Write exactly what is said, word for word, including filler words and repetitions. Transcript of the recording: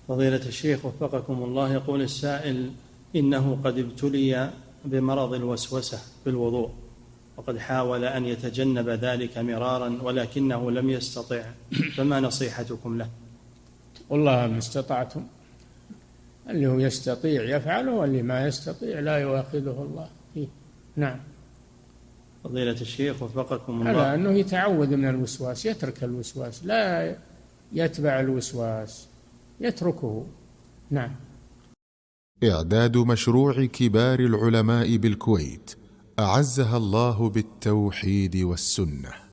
فضيلة الشيخ وفقكم الله، يقول السائل: إنه قد ابتلي بمرض الوسوسة في الوضوء، وقد حاول أن يتجنب ذلك مرارا ولكنه لم يستطع، فما نصيحتكم له؟ والله ما استطعتم، اللي هو يستطيع يفعله، واللي ما يستطيع لا يؤاخذه الله فيه. نعم. فضيلة الشيخ وفقكم الله، على أنه يتعوذ من الوسواس، يترك الوسواس، لا يتبع الوسواس، يتركه. نعم. إعداد مشروع كبار العلماء بالكويت أعزها الله بالتوحيد والسنة.